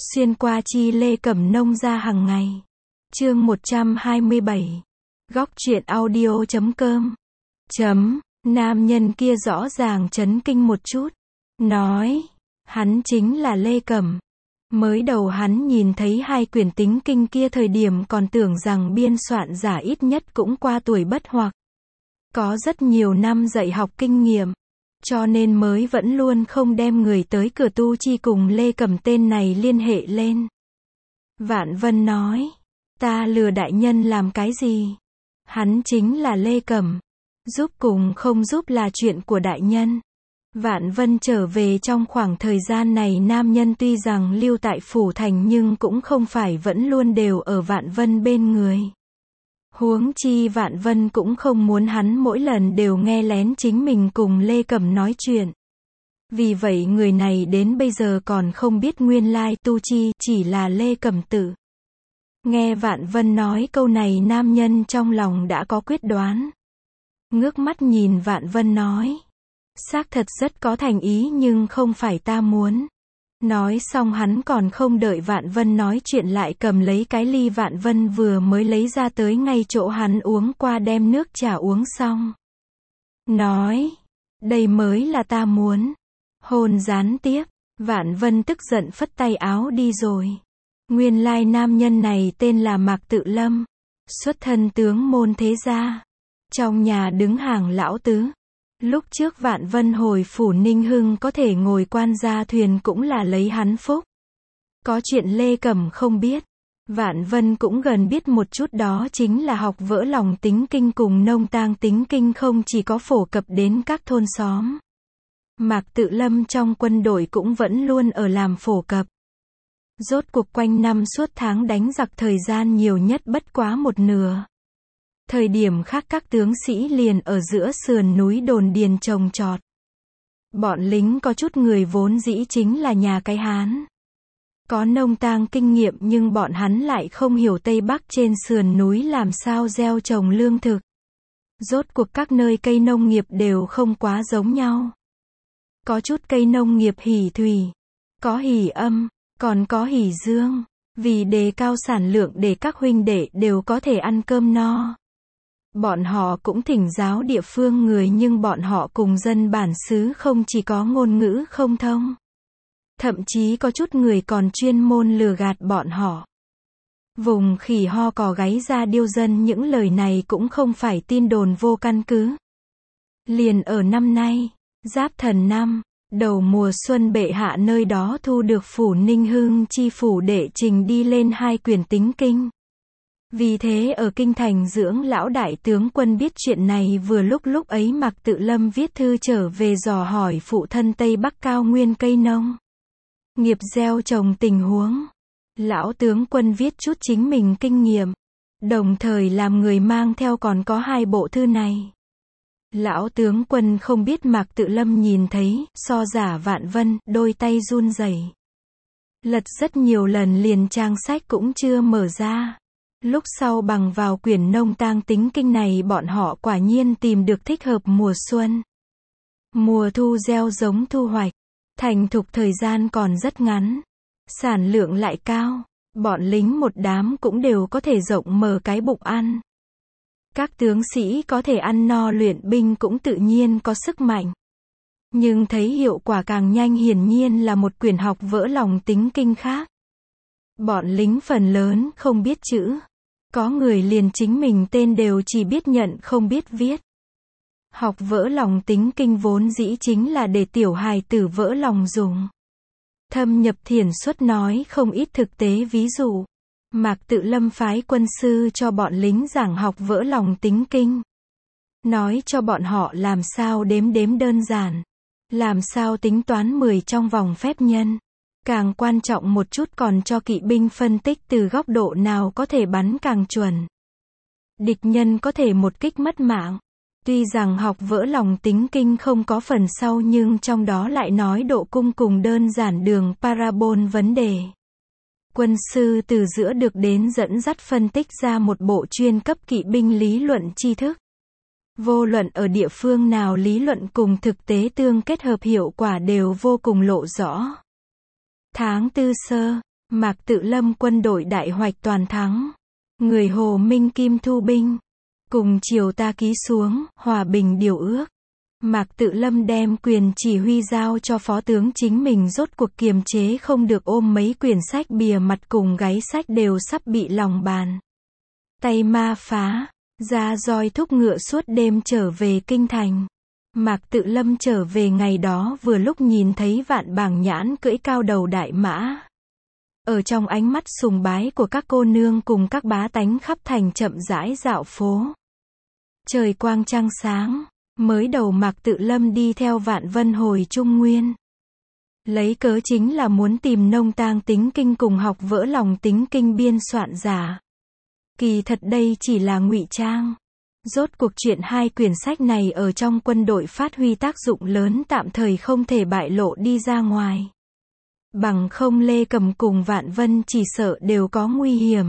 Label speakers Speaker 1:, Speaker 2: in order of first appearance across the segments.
Speaker 1: Xuyên qua chi Lê Cẩm nông ra hàng ngày. Chương 127. Góc truyện audio.com. Nam nhân kia rõ ràng chấn kinh một chút. Nói, hắn chính là Lê Cẩm. Mới đầu hắn nhìn thấy hai quyển tính kinh kia thời điểm còn tưởng rằng biên soạn giả ít nhất cũng qua tuổi bất hoặc. Có rất nhiều năm dạy học kinh nghiệm. Cho nên mới vẫn luôn không đem người tới cửa tu chi cùng Lê Cẩm tên này liên hệ lên. Vạn Vân nói, ta lừa đại nhân làm cái gì? Hắn chính là Lê Cẩm. Giúp cùng không giúp là chuyện của đại nhân. Vạn Vân trở về trong khoảng thời gian này nam nhân tuy rằng lưu tại phủ thành nhưng cũng không phải vẫn luôn đều ở Vạn Vân bên người. Huống chi Vạn Vân cũng không muốn hắn mỗi lần đều nghe lén chính mình cùng Lê Cẩm nói chuyện. Vì vậy người này đến bây giờ còn không biết nguyên lai tu chi chỉ là Lê Cẩm tự. Nghe Vạn Vân nói câu này nam nhân trong lòng đã có quyết đoán. Ngước mắt nhìn Vạn Vân nói. Xác thật rất có thành ý nhưng không phải ta muốn. Nói xong hắn còn không đợi Vạn Vân nói chuyện lại cầm lấy cái ly Vạn Vân vừa mới lấy ra tới ngay chỗ hắn uống qua đem nước trà uống xong. Nói, đây mới là ta muốn. Hôn gián tiếp, Vạn Vân tức giận phất tay áo đi rồi. Nguyên lai nam nhân này tên là Mạc Tự Lâm. Xuất thân tướng môn thế gia. Trong nhà đứng hàng lão tứ. Lúc trước Vạn Vân hồi phủ Ninh Hưng có thể ngồi quan gia thuyền cũng là lấy hắn phúc. Có chuyện Lê Cẩm không biết. Vạn Vân cũng gần biết một chút đó chính là học vỡ lòng tính kinh cùng nông tang tính kinh không chỉ có phổ cập đến các thôn xóm. Mạc Tự Lâm trong quân đội cũng vẫn luôn ở làm phổ cập. Rốt cuộc quanh năm suốt tháng đánh giặc thời gian nhiều nhất bất quá một nửa. Thời điểm khác các tướng sĩ liền ở giữa sườn núi đồn điền trồng trọt. Bọn lính có chút người vốn dĩ chính là nhà cái Hán. Có nông tang kinh nghiệm nhưng bọn hắn lại không hiểu Tây Bắc trên sườn núi làm sao gieo trồng lương thực. Rốt cuộc các nơi cây nông nghiệp đều không quá giống nhau. Có chút cây nông nghiệp hỷ thủy, có hỷ âm, còn có hỷ dương. Vì đề cao sản lượng để các huynh đệ đều có thể ăn cơm no. Bọn họ cũng thỉnh giáo địa phương người nhưng bọn họ cùng dân bản xứ không chỉ có ngôn ngữ không thông. Thậm chí có chút người còn chuyên môn lừa gạt bọn họ. Vùng khỉ ho cò gáy ra điêu dân những lời này cũng không phải tin đồn vô căn cứ. Liền ở năm nay, Giáp Thần năm, đầu mùa xuân bệ hạ nơi đó thu được phủ Ninh Hưng chi phủ đệ trình đi lên hai quyển tính kinh. Vì thế ở kinh thành dưỡng lão đại tướng quân biết chuyện này vừa lúc ấy Mạc Tự Lâm viết thư trở về dò hỏi phụ thân Tây Bắc cao nguyên cây nông nghiệp gieo trồng tình huống. Lão tướng quân viết chút chính mình kinh nghiệm, đồng thời làm người mang theo còn có hai bộ thư này. Lão tướng quân không biết Mạc Tự Lâm nhìn thấy, so giả Vạn Vân, đôi tay run rẩy. Lật rất nhiều lần liền trang sách cũng chưa mở ra. Lúc sau bằng vào quyển nông tang tính kinh này bọn họ quả nhiên tìm được thích hợp mùa xuân. Mùa thu gieo giống thu hoạch. Thành thục thời gian còn rất ngắn. Sản lượng lại cao. Bọn lính một đám cũng đều có thể rộng mở cái bụng ăn. Các tướng sĩ có thể ăn no luyện binh cũng tự nhiên có sức mạnh. Nhưng thấy hiệu quả càng nhanh hiển nhiên là một quyển học vỡ lòng tính kinh khác. Bọn lính phần lớn không biết chữ. Có người liền chính mình tên đều chỉ biết nhận không biết viết. Học vỡ lòng tính kinh vốn dĩ chính là để tiểu hài tử vỡ lòng dùng. Thâm nhập thiển xuất nói không ít thực tế ví dụ. Mạc Tự Lâm phái quân sư cho bọn lính giảng học vỡ lòng tính kinh. Nói cho bọn họ làm sao đếm đơn giản. Làm sao tính toán 10 trong vòng phép nhân. Càng quan trọng một chút còn cho kỵ binh phân tích từ góc độ nào có thể bắn càng chuẩn. Địch nhân có thể một kích mất mạng. Tuy rằng học vỡ lòng tính kinh không có phần sau nhưng trong đó lại nói độ cung cùng đơn giản đường parabol vấn đề. Quân sư từ giữa được đến dẫn dắt phân tích ra một bộ chuyên cấp kỵ binh lý luận tri thức. Vô luận ở địa phương nào lý luận cùng thực tế tương kết hợp hiệu quả đều vô cùng lộ rõ. Tháng 4 sơ, Mạc Tự Lâm quân đội đại hoạch toàn thắng. Người Hồ Minh Kim thu binh. Cùng chiều ta ký xuống, hòa bình điều ước. Mạc Tự Lâm đem quyền chỉ huy giao cho phó tướng chính mình, rốt cuộc kiềm chế không được, ôm mấy quyển sách bìa mặt cùng gáy sách đều sắp bị lòng bàn tay ma phá, ra roi thúc ngựa suốt đêm trở về kinh thành. Mạc Tự Lâm trở về ngày đó vừa lúc nhìn thấy Vạn Bảng Nhãn cưỡi cao đầu đại mã. Ở trong ánh mắt sùng bái của các cô nương cùng các bá tánh khắp thành chậm rãi dạo phố. Trời quang trăng sáng, mới đầu Mạc Tự Lâm đi theo Vạn Vân hồi Trung Nguyên. Lấy cớ chính là muốn tìm Nông Tang tính kinh cùng học vỡ lòng tính kinh biên soạn giả. Kỳ thật đây chỉ là ngụy trang. Rốt cuộc chuyện hai quyển sách này ở trong quân đội phát huy tác dụng lớn, tạm thời không thể bại lộ đi ra ngoài. Bằng không Lê Cầm cùng Vạn Vân chỉ sợ đều có nguy hiểm.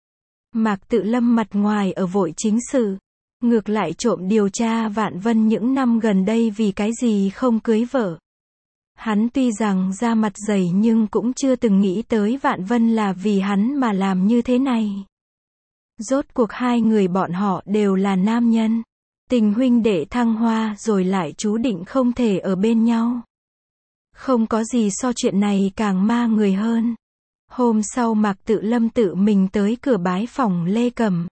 Speaker 1: Mạc Tự Lâm mặt ngoài ở vội chính sự, ngược lại trộm điều tra Vạn Vân những năm gần đây vì cái gì không cưới vợ. Hắn tuy rằng da mặt dày nhưng cũng chưa từng nghĩ tới Vạn Vân là vì hắn mà làm như thế này. Rốt cuộc hai người bọn họ đều là nam nhân. Tình huynh đệ thăng hoa rồi lại chú định không thể ở bên nhau. Không có gì so chuyện này càng ma người hơn. Hôm sau Mạc Tự Lâm tự mình tới cửa bái phòng Lê Cầm.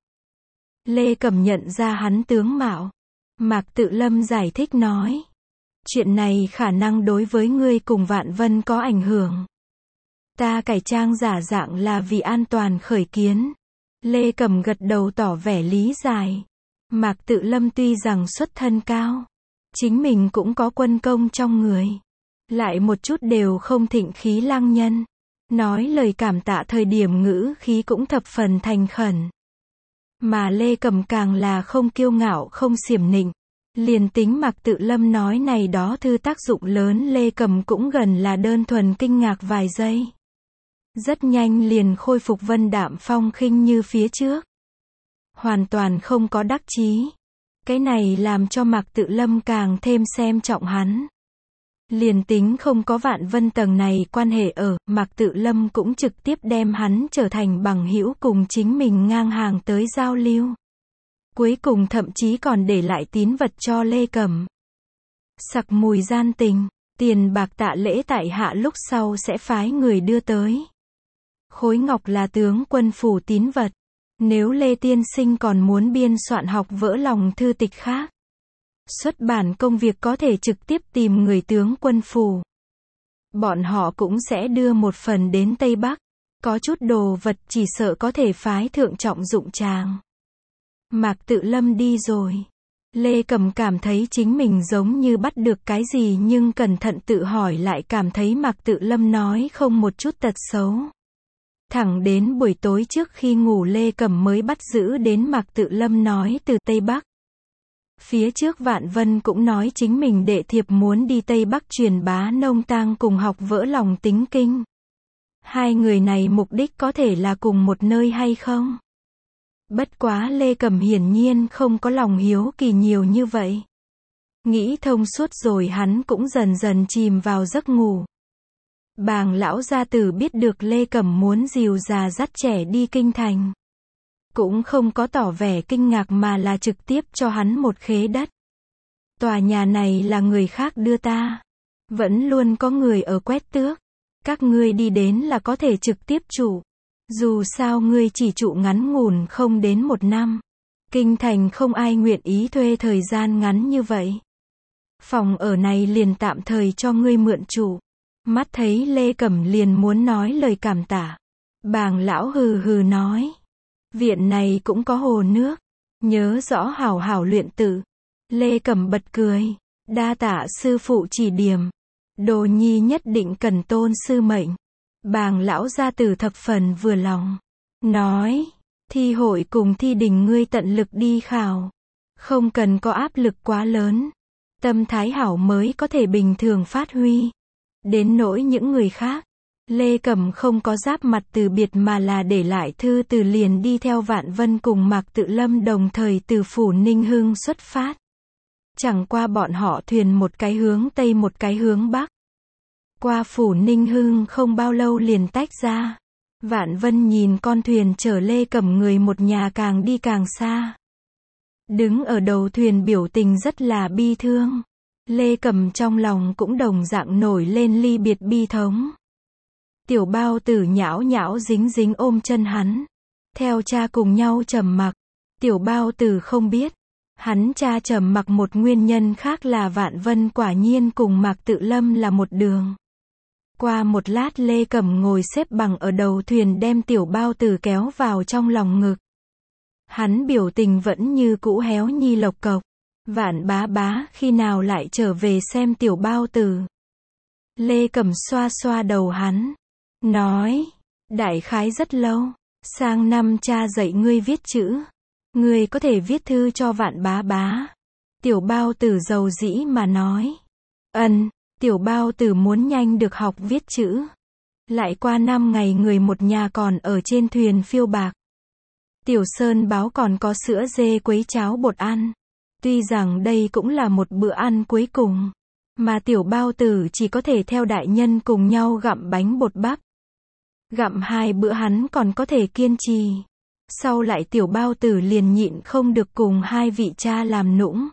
Speaker 1: Lê Cầm nhận ra hắn tướng mạo. Mạc Tự Lâm giải thích nói. Chuyện này khả năng đối với ngươi cùng Vạn Vân có ảnh hưởng. Ta cải trang giả dạng là vì an toàn khởi kiến. Lê Cầm gật đầu tỏ vẻ lý giải. Mạc Tự Lâm tuy rằng xuất thân cao, chính mình cũng có quân công trong người, lại một chút đều không thịnh khí lăng nhân. Nói lời cảm tạ thời điểm ngữ khí cũng thập phần thành khẩn. Mà Lê Cầm càng là không kiêu ngạo không xiểm nịnh. Liền tính Mạc Tự Lâm nói này đó thư tác dụng lớn, Lê Cầm cũng gần là đơn thuần kinh ngạc vài giây. Rất nhanh liền khôi phục vân đạm phong khinh như phía trước. Hoàn toàn không có đắc chí. Cái này làm cho Mạc Tự Lâm càng thêm xem trọng hắn. Liền tính không có Vạn Vân tầng này quan hệ ở, Mạc Tự Lâm cũng trực tiếp đem hắn trở thành bằng hữu cùng chính mình ngang hàng tới giao lưu. Cuối cùng thậm chí còn để lại tín vật cho Lê Cầm. Sặc mùi gian tình, tiền bạc tạ lễ tại hạ lúc sau sẽ phái người đưa tới. Khối ngọc là tướng quân phủ tín vật. Nếu Lê Tiên Sinh còn muốn biên soạn học vỡ lòng thư tịch khác, xuất bản công việc có thể trực tiếp tìm người tướng quân phủ. Bọn họ cũng sẽ đưa một phần đến Tây Bắc. Có chút đồ vật chỉ sợ có thể phái thượng trọng dụng tràng. Mạc Tự Lâm đi rồi. Lê Cầm cảm thấy chính mình giống như bắt được cái gì, nhưng cẩn thận tự hỏi lại cảm thấy Mạc Tự Lâm nói không một chút tật xấu. Thẳng đến buổi tối trước khi ngủ Lê Cầm mới bắt giữ đến Mạc Tự Lâm nói từ Tây Bắc. Phía trước Vạn Vân cũng nói chính mình đệ thiệp muốn đi Tây Bắc truyền bá Nông Tang cùng học vỡ lòng tính kinh. Hai người này mục đích có thể là cùng một nơi hay không? Bất quá Lê Cầm hiển nhiên không có lòng hiếu kỳ nhiều như vậy. Nghĩ thông suốt rồi hắn cũng dần dần chìm vào giấc ngủ. Bàng lão gia tử biết được Lê Cầm muốn dìu già dắt trẻ đi kinh thành, cũng không có tỏ vẻ kinh ngạc mà là trực tiếp cho hắn một khế đất. Tòa nhà này là người khác đưa ta. Vẫn luôn có người ở quét tước. Các ngươi đi đến là có thể trực tiếp trụ. Dù sao ngươi chỉ trụ ngắn ngủn không đến 1 năm. Kinh thành không ai nguyện ý thuê thời gian ngắn như vậy. Phòng ở này liền tạm thời cho ngươi mượn trụ. Mắt thấy Lê Cẩm liền muốn nói lời cảm tạ. Bàng lão hừ hừ nói. Viện này cũng có hồ nước. Nhớ rõ hảo hảo luyện tự. Lê Cẩm bật cười. Đa tạ sư phụ chỉ điểm. Đồ nhi nhất định cần tôn sư mệnh. Bàng lão gia tử thập phần vừa lòng. Nói. Thi hội cùng thi đình ngươi tận lực đi khảo. Không cần có áp lực quá lớn. Tâm thái hảo mới có thể bình thường phát huy. Đến nỗi những người khác, Lê Cẩm không có giáp mặt từ biệt mà là để lại thư từ liền đi theo Vạn Vân cùng Mạc Tự Lâm đồng thời từ phủ Ninh Hưng xuất phát. Chẳng qua bọn họ thuyền một cái hướng Tây một cái hướng Bắc. Qua phủ Ninh Hưng không bao lâu liền tách ra. Vạn Vân nhìn con thuyền chở Lê Cẩm người một nhà càng đi càng xa. Đứng ở đầu thuyền biểu tình rất là bi thương. Lê Cẩm trong lòng cũng đồng dạng nổi lên ly biệt bi thống. Tiểu Bao Tử nhão nhão dính dính ôm chân hắn. Theo cha cùng nhau trầm mặc. Tiểu Bao Tử không biết. Hắn cha trầm mặc một nguyên nhân khác là Vạn Vân quả nhiên cùng Mạc Tự Lâm là một đường. Qua một lát Lê Cẩm ngồi xếp bằng ở đầu thuyền đem Tiểu Bao Tử kéo vào trong lòng ngực. Hắn biểu tình vẫn như cũ héo nhi lộc cộc. Vạn bá bá khi nào lại trở về xem Tiểu Bao Tử. Lê Cẩm xoa xoa đầu hắn. Nói, đại khái rất lâu. Sang năm cha dạy ngươi viết chữ. Ngươi có thể viết thư cho Vạn bá bá. Tiểu Bao Tử dầu dĩ mà nói. Tiểu Bao Tử muốn nhanh được học viết chữ. Lại qua 5 ngày người một nhà còn ở trên thuyền phiêu bạc. Tiểu Sơn báo còn có sữa dê quấy cháo bột ăn. Tuy rằng đây cũng là một bữa ăn cuối cùng. Mà Tiểu Bao Tử chỉ có thể theo đại nhân cùng nhau gặm bánh bột bắp. Gặm 2 bữa hắn còn có thể kiên trì. Sau lại Tiểu Bao Tử liền nhịn không được cùng 2 vị cha làm nũng.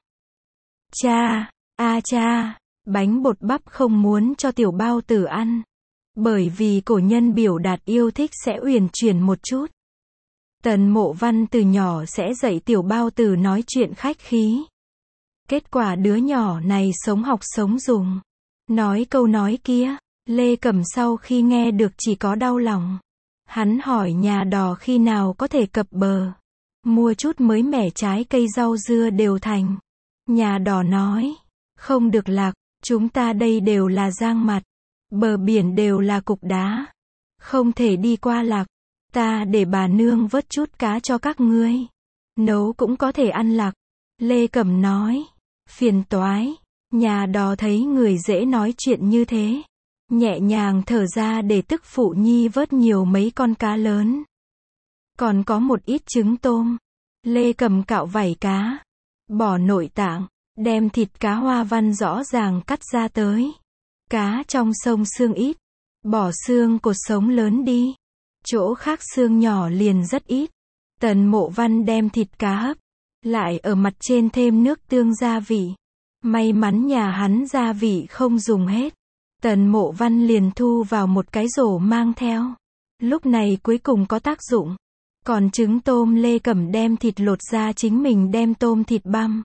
Speaker 1: Cha, cha, bánh bột bắp không muốn cho Tiểu Bao Tử ăn. Bởi vì cổ nhân biểu đạt yêu thích sẽ uyển chuyển một chút. Tần Mộ Văn từ nhỏ sẽ dạy Tiểu Bao Tử nói chuyện khách khí. Kết quả đứa nhỏ này sống học sống dùng. Nói câu nói kia, Lê Cẩm sau khi nghe được chỉ có đau lòng. Hắn hỏi nhà đò khi nào có thể cập bờ. Mua chút mới mẻ trái cây rau dưa đều thành. Nhà đò nói, không được lạc, chúng ta đây đều là giang mặt. Bờ biển đều là cục đá. Không thể đi qua lạc. Ta để bà nương vớt chút cá cho các ngươi. Nấu cũng có thể ăn lạc. Lê Cẩm nói, phiền toái. Nhà đò thấy người dễ nói chuyện như thế. Nhẹ nhàng thở ra để tức phụ nhi vớt nhiều mấy con cá lớn. Còn có một ít trứng tôm. Lê Cẩm cạo vảy cá. Bỏ nội tạng. Đem thịt cá hoa văn rõ ràng cắt ra tới. Cá trong sông xương ít. Bỏ xương cột sống lớn đi. Chỗ khác xương nhỏ liền rất ít. Tần Mộ Văn đem thịt cá hấp. Lại ở mặt trên thêm nước tương gia vị. May mắn nhà hắn gia vị không dùng hết. Tần Mộ Văn liền thu vào một cái rổ mang theo. Lúc này cuối cùng có tác dụng. Còn trứng tôm Lê Cẩm đem thịt lột ra chính mình đem tôm thịt băm.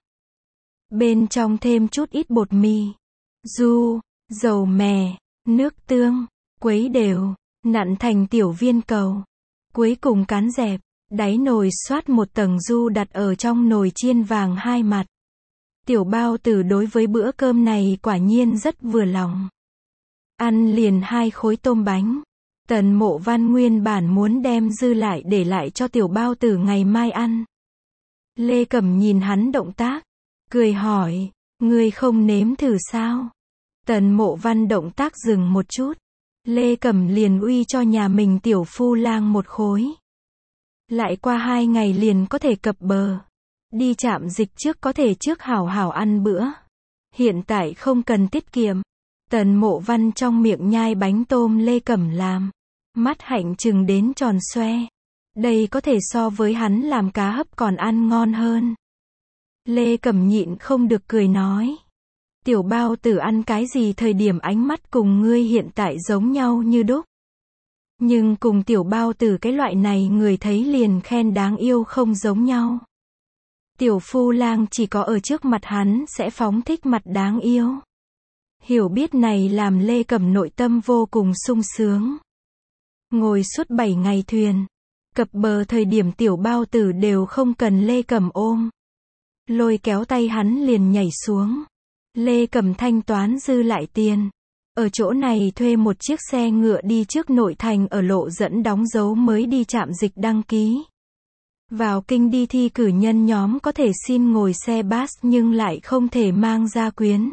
Speaker 1: Bên trong thêm chút ít bột mì, dầu mè, nước tương, quấy đều, nặn thành tiểu viên cầu. Cuối cùng cán dẹp, đáy nồi xoát một tầng du đặt ở trong nồi chiên vàng 2 mặt. Tiểu Bao Tử đối với bữa cơm này quả nhiên rất vừa lòng. Ăn liền 2 khối tôm bánh. Tần Mộ Văn nguyên bản muốn đem dư lại để lại cho Tiểu Bao Tử ngày mai ăn. Lê Cẩm nhìn hắn động tác, cười hỏi, ngươi không nếm thử sao? Tần Mộ Văn động tác dừng một chút. Lê Cẩm liền uy cho nhà mình tiểu phu lang một khối. Lại qua 2 ngày liền có thể cập bờ. Đi trạm dịch trước có thể trước hảo hảo ăn bữa. Hiện tại không cần tiết kiệm. Tần Mộ Văn trong miệng nhai bánh tôm Lê Cẩm làm. Mắt hạnh trừng đến tròn xoe. Đây có thể so với hắn làm cá hấp còn ăn ngon hơn. Lê Cẩm nhịn không được cười nói. Tiểu Bao Tử ăn cái gì thời điểm ánh mắt cùng ngươi hiện tại giống nhau như đúc. Nhưng cùng Tiểu Bao Tử cái loại này người thấy liền khen đáng yêu không giống nhau. Tiểu phu lang chỉ có ở trước mặt hắn sẽ phóng thích mặt đáng yêu. Hiểu biết này làm Lê Cẩm nội tâm vô cùng sung sướng. Ngồi suốt 7 ngày thuyền. Cập bờ thời điểm Tiểu Bao Tử đều không cần Lê Cẩm ôm. Lôi kéo tay hắn liền nhảy xuống. Lê Cẩm thanh toán dư lại tiền. Ở chỗ này thuê một chiếc xe ngựa đi trước nội thành ở lộ dẫn đóng dấu mới đi trạm dịch đăng ký. Vào kinh đi thi cử nhân nhóm có thể xin ngồi xe bus nhưng lại không thể mang gia quyến.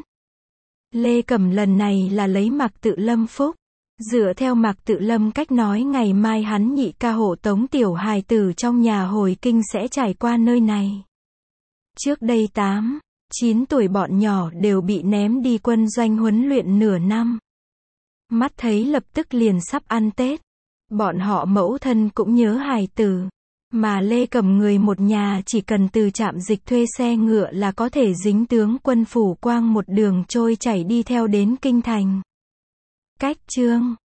Speaker 1: Lê Cẩm lần này là lấy Mạc Tự Lâm phúc. Dựa theo Mạc Tự Lâm cách nói ngày mai hắn nhị ca hộ tống tiểu hài tử trong nhà hồi kinh sẽ trải qua nơi này. Trước đây 8, 9 tuổi bọn nhỏ đều bị ném đi quân doanh huấn luyện nửa năm. Mắt thấy lập tức liền sắp ăn Tết. Bọn họ mẫu thân cũng nhớ hài tử. Mà Lê Cẩm người một nhà chỉ cần từ trạm dịch thuê xe ngựa là có thể dính tướng quân phủ quang một đường trôi chảy đi theo đến kinh thành. Cách chương